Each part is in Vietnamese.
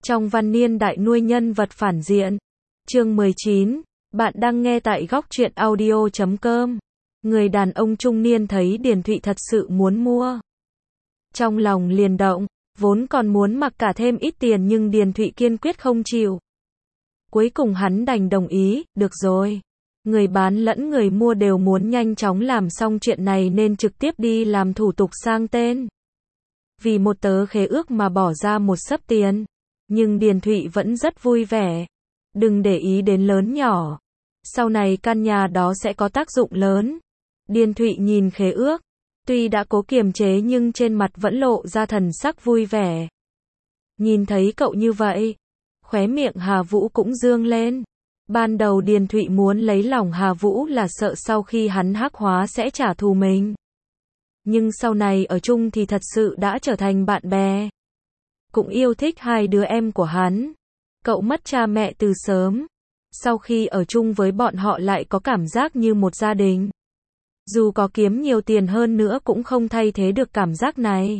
Trong văn niên đại nuôi nhân vật phản diện. Chương 19. Bạn đang nghe tại góc truyện audio.com. Người đàn ông trung niên thấy Điền Thụy thật sự muốn mua. Trong lòng liền động, vốn còn muốn mặc cả thêm ít tiền nhưng Điền Thụy kiên quyết không chịu. Cuối cùng hắn đành đồng ý, được rồi. Người bán lẫn người mua đều muốn nhanh chóng làm xong chuyện này nên trực tiếp đi làm thủ tục sang tên. Vì một tờ khế ước mà bỏ ra một xấp tiền. Nhưng Điền Thụy vẫn rất vui vẻ. Đừng để ý đến lớn nhỏ. Sau này căn nhà đó sẽ có tác dụng lớn. Điền Thụy nhìn khế ước. Tuy đã cố kiềm chế nhưng trên mặt vẫn lộ ra thần sắc vui vẻ. Nhìn thấy cậu như vậy, khóe miệng Hà Vũ cũng dương lên. Ban đầu Điền Thụy muốn lấy lòng Hà Vũ là sợ sau khi hắn hắc hóa sẽ trả thù mình. Nhưng sau này ở chung thì thật sự đã trở thành bạn bè. Cũng yêu thích hai đứa em của hắn. Cậu mất cha mẹ từ sớm. Sau khi ở chung với bọn họ lại có cảm giác như một gia đình. Dù có kiếm nhiều tiền hơn nữa cũng không thay thế được cảm giác này.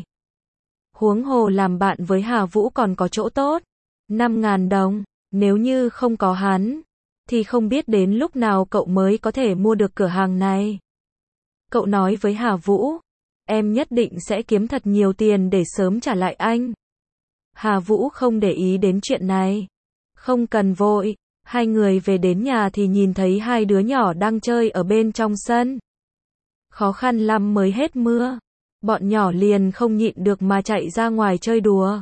Huống hồ làm bạn với Hà Vũ còn có chỗ tốt. 5.000 đồng, nếu như không có hắn, thì không biết đến lúc nào cậu mới có thể mua được cửa hàng này. Cậu nói với Hà Vũ, em nhất định sẽ kiếm thật nhiều tiền để sớm trả lại anh. Hà Vũ không để ý đến chuyện này. Không cần vội, hai người về đến nhà thì nhìn thấy hai đứa nhỏ đang chơi ở bên trong sân. Khó khăn lắm mới hết mưa. Bọn nhỏ liền không nhịn được mà chạy ra ngoài chơi đùa.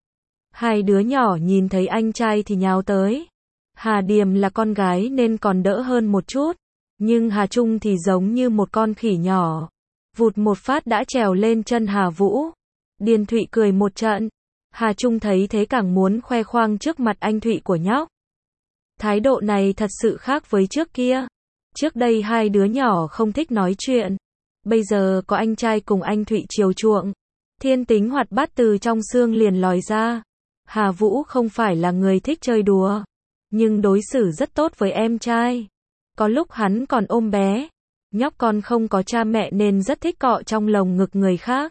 Hai đứa nhỏ nhìn thấy anh trai thì nhào tới. Hà Điềm là con gái nên còn đỡ hơn một chút. Nhưng Hà Trung thì giống như một con khỉ nhỏ. Vụt một phát đã trèo lên chân Hà Vũ. Điền Thụy cười một trận. Hà Trung thấy thế càng muốn khoe khoang trước mặt anh Thụy của nhóc. Thái độ này thật sự khác với trước kia. Trước đây hai đứa nhỏ không thích nói chuyện. Bây giờ có anh trai cùng anh Thụy chiều chuộng. Thiên tính hoạt bát từ trong xương liền lòi ra. Hà Vũ không phải là người thích chơi đùa. Nhưng đối xử rất tốt với em trai. Có lúc hắn còn ôm bé. Nhóc con không có cha mẹ nên rất thích cọ trong lồng ngực người khác.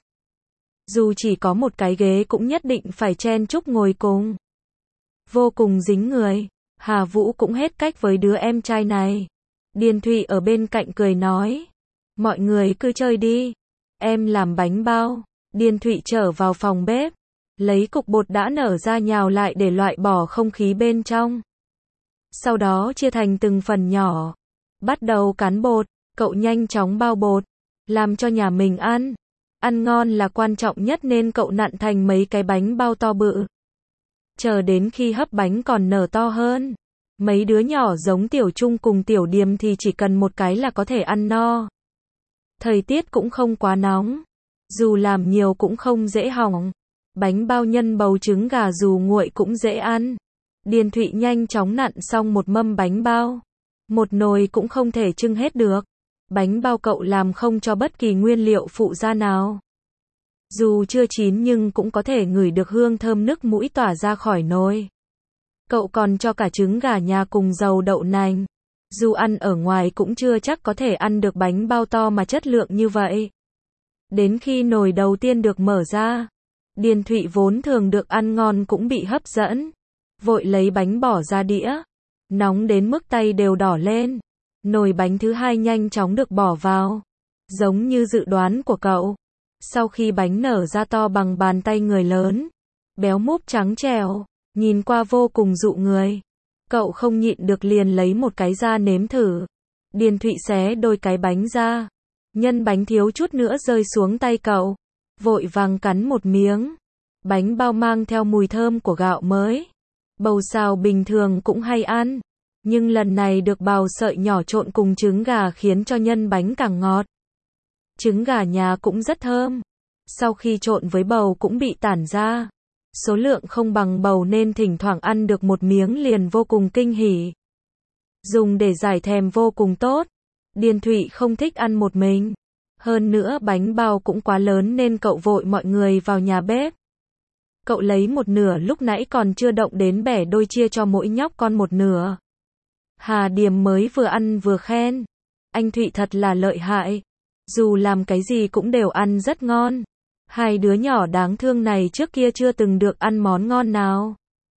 Dù chỉ có một cái ghế cũng nhất định phải chen chúc ngồi cùng. Vô cùng dính người. Hà Vũ cũng hết cách với đứa em trai này. Điền Thụy ở bên cạnh cười nói. Mọi người cứ chơi đi. Em làm bánh bao. Điền Thụy trở vào phòng bếp. Lấy cục bột đã nở ra nhào lại để loại bỏ không khí bên trong. Sau đó chia thành từng phần nhỏ. Bắt đầu cán bột. Cậu nhanh chóng bao bột. Làm cho nhà mình ăn. Ăn ngon là quan trọng nhất nên cậu nặn thành mấy cái bánh bao to bự. Chờ đến khi hấp bánh còn nở to hơn. Mấy đứa nhỏ giống Tiểu Trung cùng Tiểu Điềm thì chỉ cần một cái là có thể ăn no. Thời tiết cũng không quá nóng. Dù làm nhiều cũng không dễ hỏng. Bánh bao nhân bầu trứng gà dù nguội cũng dễ ăn. Điền Thụy nhanh chóng nặn xong một mâm bánh bao. Một nồi cũng không thể trưng hết được. Bánh bao cậu làm không cho bất kỳ nguyên liệu phụ gia nào. Dù chưa chín nhưng cũng có thể ngửi được hương thơm nức mũi tỏa ra khỏi nồi. Cậu còn cho cả trứng gà nhà cùng dầu đậu nành. Dù ăn ở ngoài cũng chưa chắc có thể ăn được bánh bao to mà chất lượng như vậy. Đến khi nồi đầu tiên được mở ra, Điền Thụy vốn thường được ăn ngon cũng bị hấp dẫn. Vội lấy bánh bỏ ra đĩa. Nóng đến mức tay đều đỏ lên. Nồi bánh thứ hai nhanh chóng được bỏ vào. Giống như dự đoán của cậu. Sau khi bánh nở ra to bằng bàn tay người lớn. Béo múp trắng trẻo. Nhìn qua vô cùng dụ người. Cậu không nhịn được liền lấy một cái ra nếm thử. Điền Thụy xé đôi cái bánh ra. Nhân bánh thiếu chút nữa rơi xuống tay cậu. Vội vàng cắn một miếng. Bánh bao mang theo mùi thơm của gạo mới. Bầu xào bình thường cũng hay ăn. Nhưng lần này được bào sợi nhỏ trộn cùng trứng gà khiến cho nhân bánh càng ngọt. Trứng gà nhà cũng rất thơm. Sau khi trộn với bầu cũng bị tản ra. Số lượng không bằng bầu nên thỉnh thoảng ăn được một miếng liền vô cùng kinh hỉ. Dùng để giải thèm vô cùng tốt. Điền Thụy không thích ăn một mình. Hơn nữa bánh bao cũng quá lớn nên cậu vội mọi người vào nhà bếp. Cậu lấy một nửa lúc nãy còn chưa động đến bẻ đôi chia cho mỗi nhóc con một nửa. Hà Điềm mới vừa ăn vừa khen. Anh Thụy thật là lợi hại. Dù làm cái gì cũng đều ăn rất ngon. Hai đứa nhỏ đáng thương này trước kia chưa từng được ăn món ngon nào.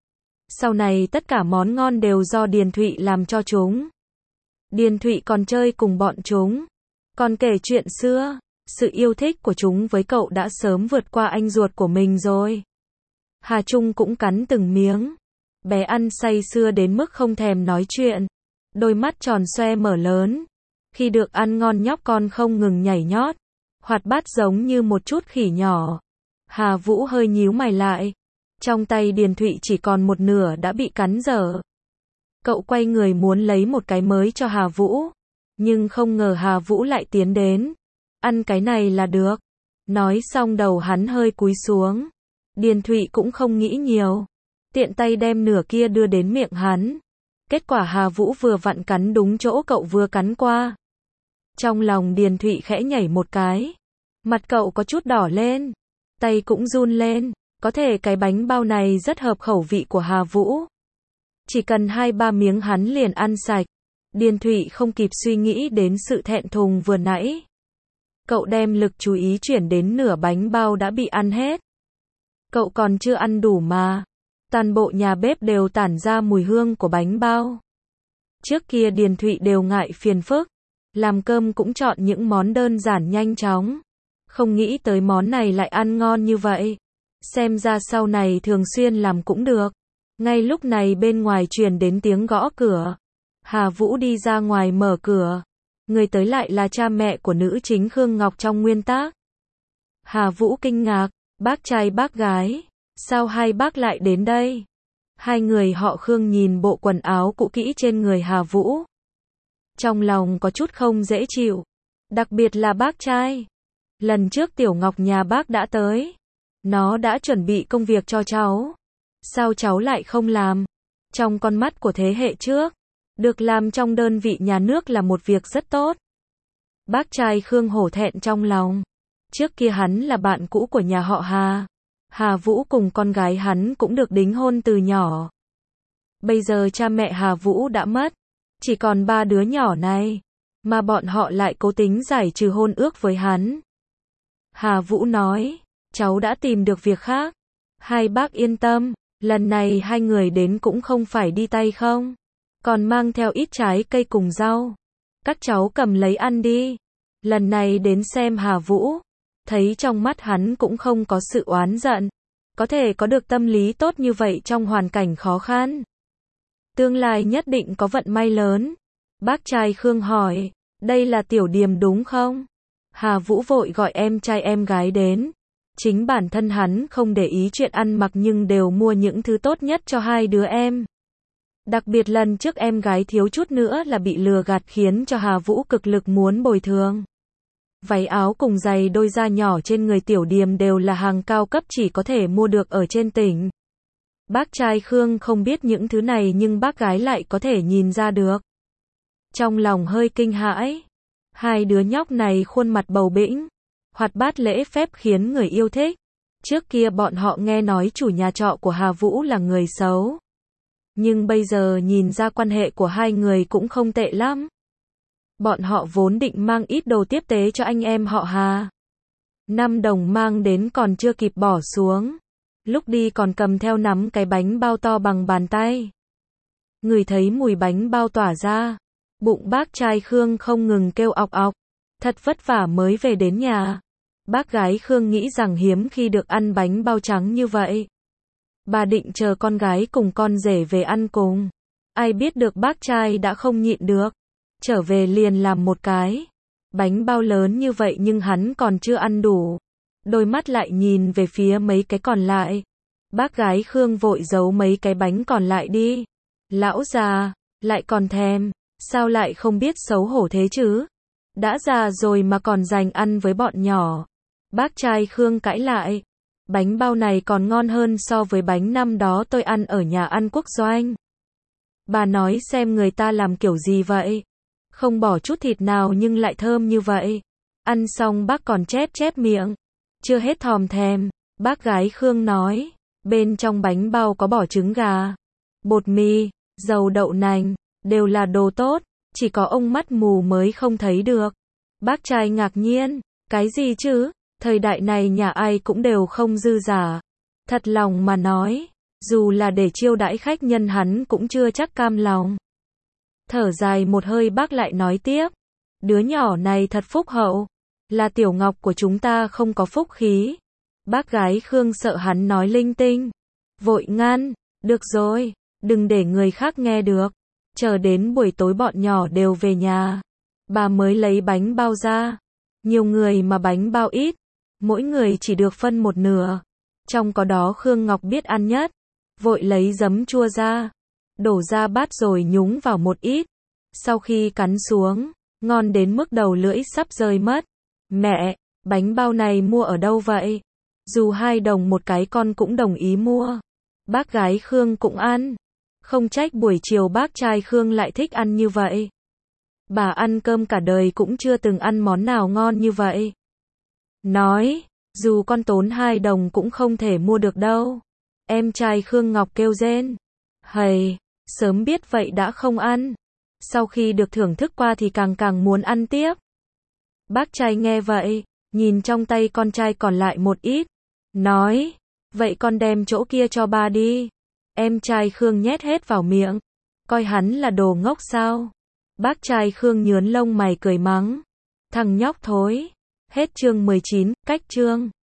Sau này tất cả món ngon đều do Điền Thụy làm cho chúng. Điền Thụy còn chơi cùng bọn chúng, còn kể chuyện xưa. Sự yêu thích của chúng với cậu đã sớm vượt qua anh ruột của mình rồi. Hà Trung cũng cắn từng miếng. Bé ăn say sưa đến mức không thèm nói chuyện. Đôi mắt tròn xoe mở lớn. Khi được ăn ngon nhóc con không ngừng nhảy nhót. Hoạt bát giống như một chút khỉ nhỏ. Hà Vũ hơi nhíu mày lại. Trong tay Điền Thụy chỉ còn một nửa đã bị cắn dở. Cậu quay người muốn lấy một cái mới cho Hà Vũ. Nhưng không ngờ Hà Vũ lại tiến đến. Ăn cái này là được. Nói xong đầu hắn hơi cúi xuống. Điền Thụy cũng không nghĩ nhiều. Tiện tay đem nửa kia đưa đến miệng hắn. Kết quả Hà Vũ vừa vặn cắn đúng chỗ cậu vừa cắn qua. Trong lòng Điền Thụy khẽ nhảy một cái. Mặt cậu có chút đỏ lên. Tay cũng run lên. Có thể cái bánh bao này rất hợp khẩu vị của Hà Vũ. Chỉ cần 2-3 miếng hắn liền ăn sạch. Điền Thụy không kịp suy nghĩ đến sự thẹn thùng vừa nãy. Cậu đem lực chú ý chuyển đến nửa bánh bao đã bị ăn hết. Cậu còn chưa ăn đủ mà. Toàn bộ nhà bếp đều tản ra mùi hương của bánh bao. Trước kia Điền Thụy đều ngại phiền phức. Làm cơm cũng chọn những món đơn giản nhanh chóng. Không nghĩ tới món này lại ăn ngon như vậy. Xem ra sau này thường xuyên làm cũng được. Ngay lúc này bên ngoài truyền đến tiếng gõ cửa. Hà Vũ đi ra ngoài mở cửa. Người tới lại là cha mẹ của nữ chính Khương Ngọc trong nguyên tác. Hà Vũ kinh ngạc, bác trai bác gái, sao hai bác lại đến đây? Hai người họ Khương nhìn bộ quần áo cũ kỹ trên người Hà Vũ. Trong lòng có chút không dễ chịu, đặc biệt là bác trai. Lần trước Tiểu Ngọc nhà bác đã tới. Nó đã chuẩn bị công việc cho cháu. Sao cháu lại không làm? Trong con mắt của thế hệ trước, được làm trong đơn vị nhà nước là một việc rất tốt. Bác trai Khương hổ thẹn trong lòng. Trước kia hắn là bạn cũ của nhà họ Hà. Hà Vũ cùng con gái hắn cũng được đính hôn từ nhỏ. Bây giờ cha mẹ Hà Vũ đã mất. Chỉ còn 3 đứa nhỏ này. Mà bọn họ lại cố tính giải trừ hôn ước với hắn. Hà Vũ nói, cháu đã tìm được việc khác. Hai bác yên tâm, lần này hai người đến cũng không phải đi tay không. Còn mang theo ít trái cây cùng rau. Các cháu cầm lấy ăn đi. Lần này đến xem Hà Vũ. Thấy trong mắt hắn cũng không có sự oán giận. Có thể có được tâm lý tốt như vậy trong hoàn cảnh khó khăn. Tương lai nhất định có vận may lớn. Bác trai Khương hỏi, đây là Tiểu Điềm đúng không? Hà Vũ vội gọi em trai em gái đến. Chính bản thân hắn không để ý chuyện ăn mặc nhưng đều mua những thứ tốt nhất cho hai đứa em. Đặc biệt lần trước em gái thiếu chút nữa là bị lừa gạt khiến cho Hà Vũ cực lực muốn bồi thường. Váy áo cùng giày đôi da nhỏ trên người Tiểu Điềm đều là hàng cao cấp chỉ có thể mua được ở trên tỉnh. Bác trai Khương không biết những thứ này nhưng bác gái lại có thể nhìn ra được. Trong lòng hơi kinh hãi. Hai đứa nhóc này khuôn mặt bầu bĩnh, hoạt bát lễ phép khiến người yêu thích. Trước kia bọn họ nghe nói chủ nhà trọ của Hà Vũ là người xấu. Nhưng bây giờ nhìn ra quan hệ của hai người cũng không tệ lắm. Bọn họ vốn định mang ít đồ tiếp tế cho anh em họ Hà. 5 đồng mang đến còn chưa kịp bỏ xuống. Lúc đi còn cầm theo nắm cái bánh bao to bằng bàn tay. Người thấy mùi bánh bao tỏa ra. Bụng bác trai Khương không ngừng kêu ọc ọc. Thật vất vả mới về đến nhà. Bác gái Khương nghĩ rằng hiếm khi được ăn bánh bao trắng như vậy. Bà định chờ con gái cùng con rể về ăn cùng. Ai biết được bác trai đã không nhịn được. Trở về liền làm một cái. Bánh bao lớn như vậy nhưng hắn còn chưa ăn đủ. Đôi mắt lại nhìn về phía mấy cái còn lại. Bác gái Khương vội giấu mấy cái bánh còn lại đi. Lão già, lại còn thèm. Sao lại không biết xấu hổ thế chứ? Đã già rồi mà còn dành ăn với bọn nhỏ. Bác trai Khương cãi lại. Bánh bao này còn ngon hơn so với bánh năm đó tôi ăn ở nhà ăn quốc doanh. Bà nói xem người ta làm kiểu gì vậy? Không bỏ chút thịt nào nhưng lại thơm như vậy. Ăn xong bác còn chép chép miệng. Chưa hết thòm thèm. Bác gái Khương nói. Bên trong bánh bao có bỏ trứng gà, bột mì, dầu đậu nành. Đều là đồ tốt. Chỉ có ông mắt mù mới không thấy được. Bác trai ngạc nhiên. Cái gì chứ? Thời đại này nhà ai cũng đều không dư giả. Thật lòng mà nói, Dù là để chiêu đãi khách nhân hắn cũng chưa chắc cam lòng. Thở dài một hơi bác lại nói tiếp. Đứa nhỏ này thật phúc hậu. Là Tiểu Ngọc của chúng ta không có phúc khí. Bác gái Khương sợ hắn nói linh tinh. Vội ngăn. Được rồi, đừng để người khác nghe được. Chờ đến buổi tối bọn nhỏ đều về nhà. Bà mới lấy bánh bao ra. Nhiều người mà bánh bao ít. Mỗi người chỉ được phân một nửa. Trong có đó Khương Ngọc biết ăn nhất. Vội lấy giấm chua ra. Đổ ra bát rồi nhúng vào một ít. Sau khi cắn xuống, ngon đến mức đầu lưỡi sắp rơi mất. Mẹ, bánh bao này mua ở đâu vậy? Dù 2 đồng một cái con cũng đồng ý mua. Bác gái Khương cũng ăn. Không trách buổi chiều bác trai Khương lại thích ăn như vậy. Bà ăn cơm cả đời cũng chưa từng ăn món nào ngon như vậy. Nói, dù con tốn 2 đồng cũng không thể mua được đâu. Em trai Khương Ngọc kêu rên. Hầy, sớm biết vậy đã không ăn. Sau khi được thưởng thức qua thì càng muốn ăn tiếp. Bác trai nghe vậy, nhìn trong tay con trai còn lại một ít. Nói, vậy con đem chỗ kia cho ba đi. Em trai Khương nhét hết vào miệng. Coi hắn là đồ ngốc sao? Bác trai Khương nhướn lông mày cười mắng. Thằng nhóc thối. Hết chương 19, cách chương.